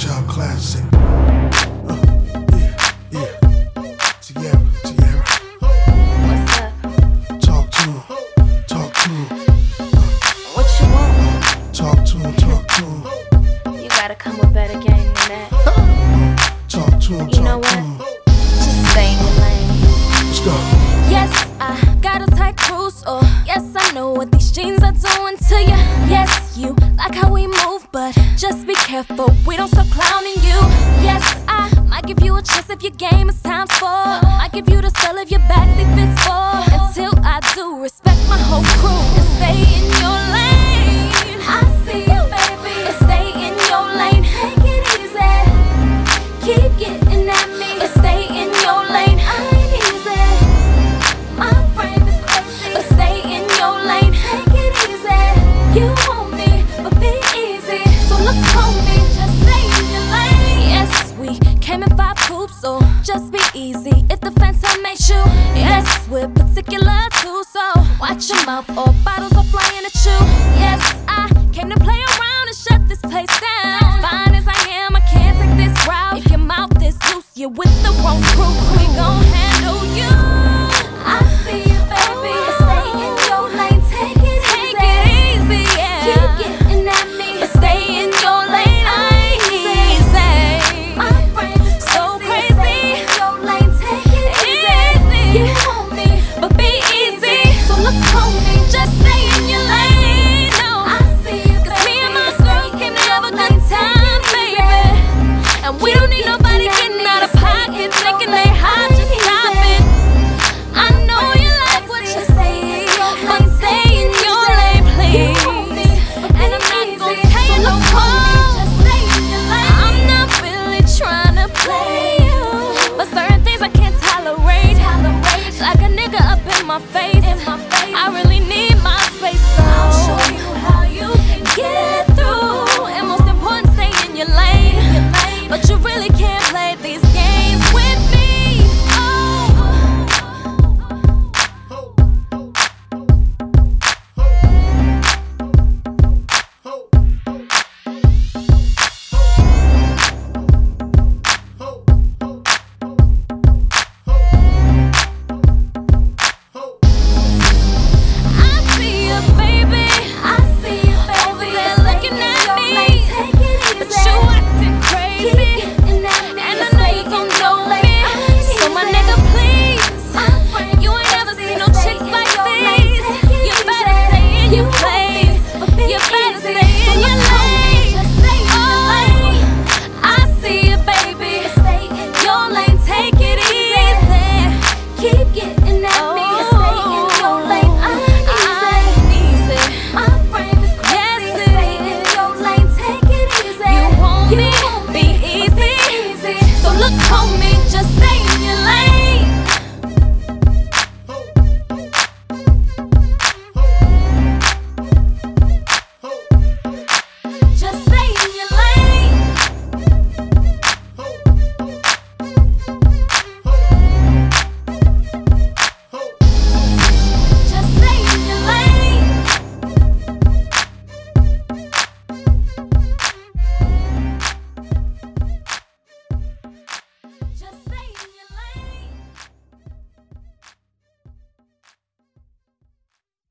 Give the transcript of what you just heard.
Child classic. Yeah. Tierra. What's up? Talk to him. What you want? Talk to him. You gotta come with better game than that. Talk to him. You know what? Just stay in your lane. Let's go. Yes, I got a tight cruise. Oh, yes, I know what these jeans are doing to you. Yes, you like how we move, but just be careful, we don't stop clowning you. Yes, I might give you a chance if your game is time for. Might give you the spell if your backseat fits for. Until I do, respect my whole crew and stay in your lane. I see you, baby, and stay in your lane. Take it easy, keep getting at me, and stay in your lane. I ain't easy, my frame is crazy, but stay in your lane. Take it easy, you want me, but be easy. So look on me, just stay in your lane. Yes, we came in 5 coupes, so just be easy. If the phantom makes you, yes, we're particular too. So watch your mouth or bottles are flying at you. Yes, I came to play around and shut this place down.